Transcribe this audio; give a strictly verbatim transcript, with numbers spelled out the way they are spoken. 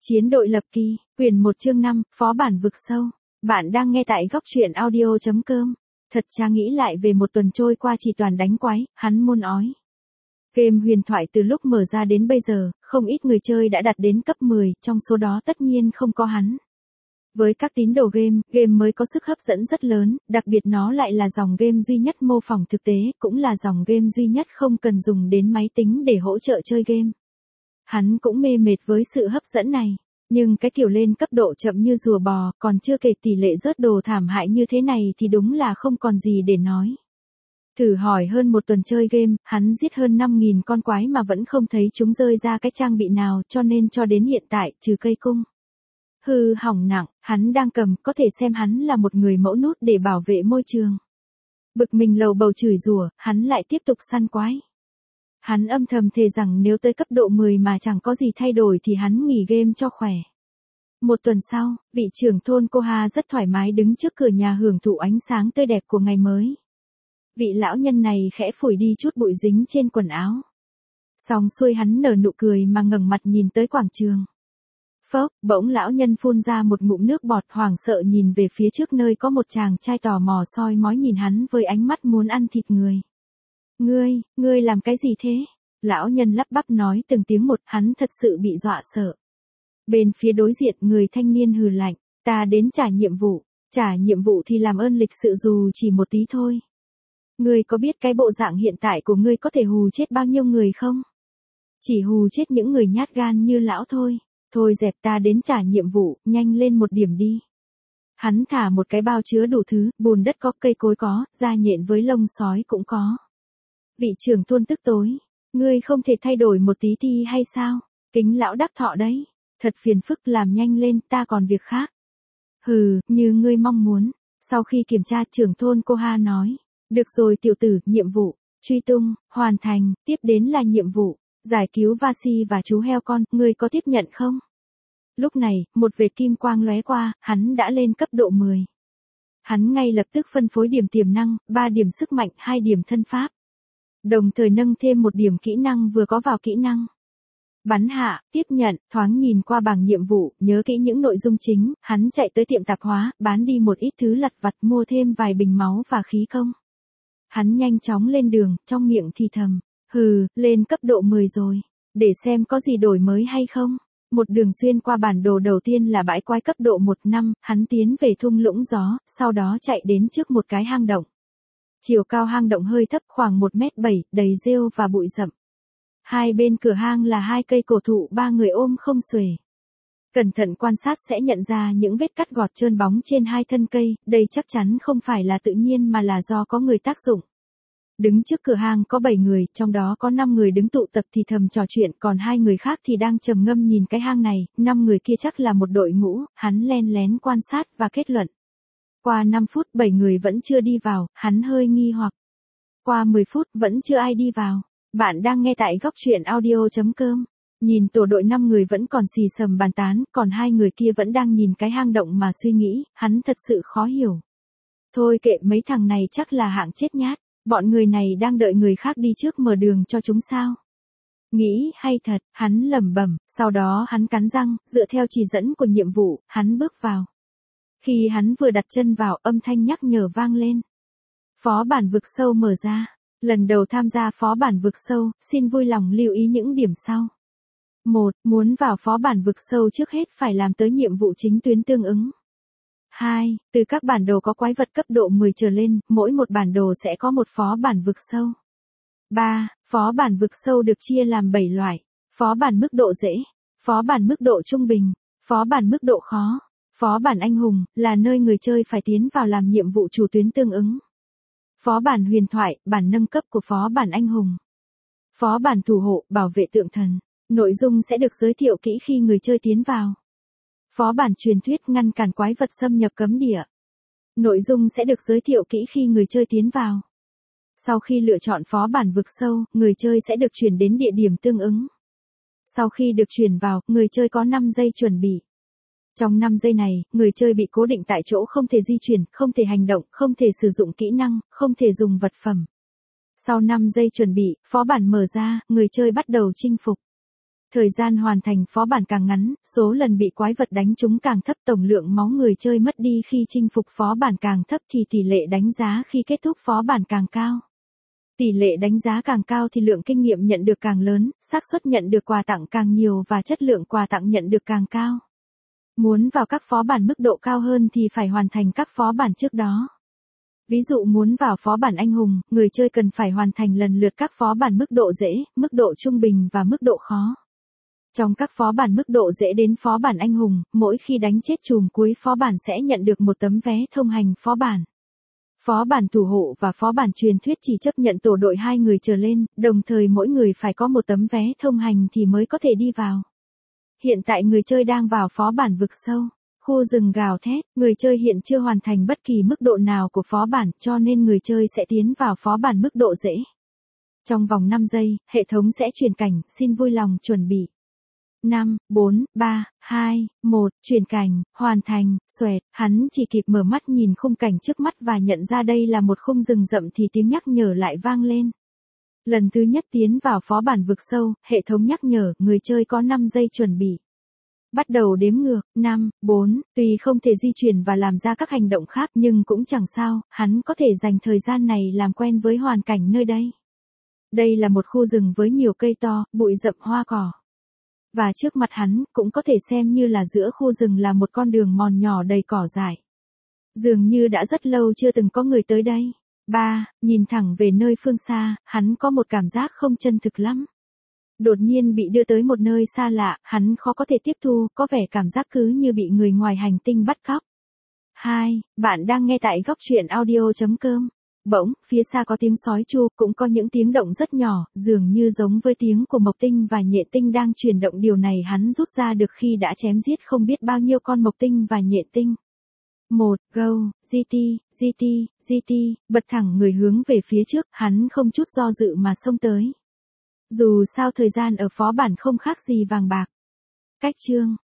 Chiến đội lập kỳ, quyển một chương năm, phó bản vực sâu. Bạn đang nghe tại góc truyện audio chấm com. Thật cha nghĩ lại về một tuần trôi qua chỉ toàn đánh quái, hắn môn ói. Game huyền thoại từ lúc mở ra đến bây giờ, không ít người chơi đã đạt đến cấp mười, trong số đó tất nhiên không có hắn. Với các tín đồ game, game mới có sức hấp dẫn rất lớn, đặc biệt nó lại là dòng game duy nhất mô phỏng thực tế, cũng là dòng game duy nhất không cần dùng đến máy tính để hỗ trợ chơi game. Hắn cũng mê mệt với sự hấp dẫn này, nhưng cái kiểu lên cấp độ chậm như rùa bò, còn chưa kể tỷ lệ rớt đồ thảm hại như thế này thì đúng là không còn gì để nói. Thử hỏi hơn một tuần chơi game, hắn giết hơn năm nghìn con quái mà vẫn không thấy chúng rơi ra cái trang bị nào, cho nên cho đến hiện tại, trừ cây cung hư hỏng nặng, hắn đang cầm, có thể xem hắn là một người mẫu nút để bảo vệ môi trường. Bực mình lầu bầu chửi rủa, hắn lại tiếp tục săn quái. Hắn âm thầm thề rằng nếu tới cấp độ mười mà chẳng có gì thay đổi thì hắn nghỉ game cho khỏe. Một tuần sau, vị trưởng thôn Koha rất thoải mái đứng trước cửa nhà hưởng thụ ánh sáng tươi đẹp của ngày mới. Vị lão nhân này khẽ phủi đi chút bụi dính trên quần áo. Xong xuôi hắn nở nụ cười mà ngẩng mặt nhìn tới quảng trường. Phốc, bỗng lão nhân phun ra một ngụm nước bọt, hoảng sợ nhìn về phía trước nơi có một chàng trai tò mò soi mói nhìn hắn với ánh mắt muốn ăn thịt người. Ngươi, ngươi làm cái gì thế? Lão nhân lắp bắp nói từng tiếng một, hắn thật sự bị dọa sợ. Bên phía đối diện người thanh niên hừ lạnh, ta đến trả nhiệm vụ, trả nhiệm vụ thì làm ơn lịch sự dù chỉ một tí thôi. Ngươi có biết cái bộ dạng hiện tại của ngươi có thể hù chết bao nhiêu người không? Chỉ hù chết những người nhát gan như lão thôi. Thôi dẹp, ta đến trả nhiệm vụ, nhanh lên một điểm đi. Hắn thả một cái bao chứa đủ thứ, bùn đất có, cây cối có, da nhện với lông sói cũng có. Vị trưởng thôn tức tối, ngươi không thể thay đổi một tí thì hay sao? Kính lão đắc thọ đấy, thật phiền phức, làm nhanh lên, ta còn việc khác. Hừ, như ngươi mong muốn. Sau khi kiểm tra, trưởng thôn Koha nói, được rồi tiểu tử, nhiệm vụ truy tung hoàn thành, tiếp đến là nhiệm vụ giải cứu Vasi và chú heo con, ngươi có tiếp nhận không? Lúc này, một vệt kim quang lóe qua, hắn đã lên cấp độ mười. Hắn ngay lập tức phân phối điểm tiềm năng, ba điểm sức mạnh, hai điểm thân pháp. Đồng thời nâng thêm một điểm kỹ năng vừa có vào kỹ năng. Bắn hạ, tiếp nhận, thoáng nhìn qua bảng nhiệm vụ, nhớ kỹ những nội dung chính, hắn chạy tới tiệm tạp hóa, bán đi một ít thứ lặt vặt, mua thêm vài bình máu và khí công. Hắn nhanh chóng lên đường, trong miệng thì thầm. Hừ, lên cấp độ mười rồi. Để xem có gì đổi mới hay không. Một đường xuyên qua bản đồ đầu tiên là bãi quái cấp độ một năm, hắn tiến về thung lũng gió, sau đó chạy đến trước một cái hang động. Chiều cao hang động hơi thấp khoảng một mét bảy, đầy rêu và bụi rậm. Hai bên cửa hang là hai cây cổ thụ, ba người ôm không xuể. Cẩn thận quan sát sẽ nhận ra những vết cắt gọt trơn bóng trên hai thân cây, đây chắc chắn không phải là tự nhiên mà là do có người tác dụng. Đứng trước cửa hang có bảy người, trong đó có năm người đứng tụ tập thì thầm trò chuyện, còn hai người khác thì đang trầm ngâm nhìn cái hang này, năm người kia chắc là một đội ngũ, hắn len lén quan sát và kết luận. Qua năm phút, bảy người vẫn chưa đi vào, hắn hơi nghi hoặc. Qua mười phút, vẫn chưa ai đi vào. Bạn đang nghe tại góc truyện audio chấm com. Nhìn tổ đội năm người vẫn còn xì xầm bàn tán, còn hai người kia vẫn đang nhìn cái hang động mà suy nghĩ, hắn thật sự khó hiểu. Thôi kệ, mấy thằng này chắc là hạng chết nhát. Bọn người này đang đợi người khác đi trước mở đường cho chúng sao? Nghĩ hay thật, hắn lẩm bẩm, sau đó hắn cắn răng, dựa theo chỉ dẫn của nhiệm vụ, hắn bước vào. Khi hắn vừa đặt chân vào, âm thanh nhắc nhở vang lên. Phó bản vực sâu mở ra. Lần đầu tham gia phó bản vực sâu, xin vui lòng lưu ý những điểm sau. một. Muốn vào phó bản vực sâu trước hết phải làm tới nhiệm vụ chính tuyến tương ứng. hai. Từ các bản đồ có quái vật cấp độ mười trở lên, mỗi một bản đồ sẽ có một phó bản vực sâu. ba. Phó bản vực sâu được chia làm bảy loại. Phó bản mức độ dễ, phó bản mức độ trung bình, phó bản mức độ khó, phó bản anh hùng, là nơi người chơi phải tiến vào làm nhiệm vụ chủ tuyến tương ứng. Phó bản huyền thoại, bản nâng cấp của phó bản anh hùng. Phó bản thủ hộ, bảo vệ tượng thần. Nội dung sẽ được giới thiệu kỹ khi người chơi tiến vào. Phó bản truyền thuyết, ngăn cản quái vật xâm nhập cấm địa. Nội dung sẽ được giới thiệu kỹ khi người chơi tiến vào. Sau khi lựa chọn phó bản vực sâu, người chơi sẽ được chuyển đến địa điểm tương ứng. Sau khi được chuyển vào, người chơi có năm giây chuẩn bị. Trong năm giây này, người chơi bị cố định tại chỗ, không thể di chuyển, không thể hành động, không thể sử dụng kỹ năng, không thể dùng vật phẩm. Sau năm giây chuẩn bị, phó bản mở ra, người chơi bắt đầu chinh phục. Thời gian hoàn thành phó bản càng ngắn, số lần bị quái vật đánh trúng càng thấp, tổng lượng máu người chơi mất đi khi chinh phục phó bản càng thấp thì tỷ lệ đánh giá khi kết thúc phó bản càng cao. Tỷ lệ đánh giá càng cao thì lượng kinh nghiệm nhận được càng lớn, xác suất nhận được quà tặng càng nhiều và chất lượng quà tặng nhận được càng cao. Muốn vào các phó bản mức độ cao hơn thì phải hoàn thành các phó bản trước đó. Ví dụ muốn vào phó bản anh hùng, người chơi cần phải hoàn thành lần lượt các phó bản mức độ dễ, mức độ trung bình và mức độ khó. Trong các phó bản mức độ dễ đến phó bản anh hùng, mỗi khi đánh chết trùm cuối phó bản sẽ nhận được một tấm vé thông hành phó bản. Phó bản thủ hộ và phó bản truyền thuyết chỉ chấp nhận tổ đội hai người trở lên, đồng thời mỗi người phải có một tấm vé thông hành thì mới có thể đi vào. Hiện tại người chơi đang vào phó bản vực sâu. Khu rừng gào thét, người chơi hiện chưa hoàn thành bất kỳ mức độ nào của phó bản, cho nên người chơi sẽ tiến vào phó bản mức độ dễ. Trong vòng năm giây, hệ thống sẽ chuyển cảnh, xin vui lòng chuẩn bị. năm, bốn, ba, hai, một, chuyển cảnh, hoàn thành, xoẹt, hắn chỉ kịp mở mắt nhìn khung cảnh trước mắt và nhận ra đây là một khung rừng rậm thì tiếng nhắc nhở lại vang lên. Lần thứ nhất tiến vào phó bản vực sâu, hệ thống nhắc nhở, người chơi có năm giây chuẩn bị. Bắt đầu đếm ngược, năm, bốn, tuy không thể di chuyển và làm ra các hành động khác nhưng cũng chẳng sao, hắn có thể dành thời gian này làm quen với hoàn cảnh nơi đây. Đây là một khu rừng với nhiều cây to, bụi rậm hoa cỏ. Và trước mặt hắn, cũng có thể xem như là giữa khu rừng là một con đường mòn nhỏ đầy cỏ dại. Dường như đã rất lâu chưa từng có người tới đây. ba. Nhìn thẳng về nơi phương xa, hắn có một cảm giác không chân thực lắm. Đột nhiên bị đưa tới một nơi xa lạ, hắn khó có thể tiếp thu, có vẻ cảm giác cứ như bị người ngoài hành tinh bắt cóc. hai. Bạn đang nghe tại góc truyện audio chấm com. Bỗng, phía xa có tiếng sói chu, cũng có những tiếng động rất nhỏ, dường như giống với tiếng của mộc tinh và nhện tinh đang chuyển động. Điều này hắn rút ra được khi đã chém giết không biết bao nhiêu con mộc tinh và nhện tinh. một. Go, giê tê, giê tê, giê tê, bật thẳng người hướng về phía trước, hắn không chút do dự mà xông tới. Dù sao thời gian ở phó bản không khác gì vàng bạc. Cách chương,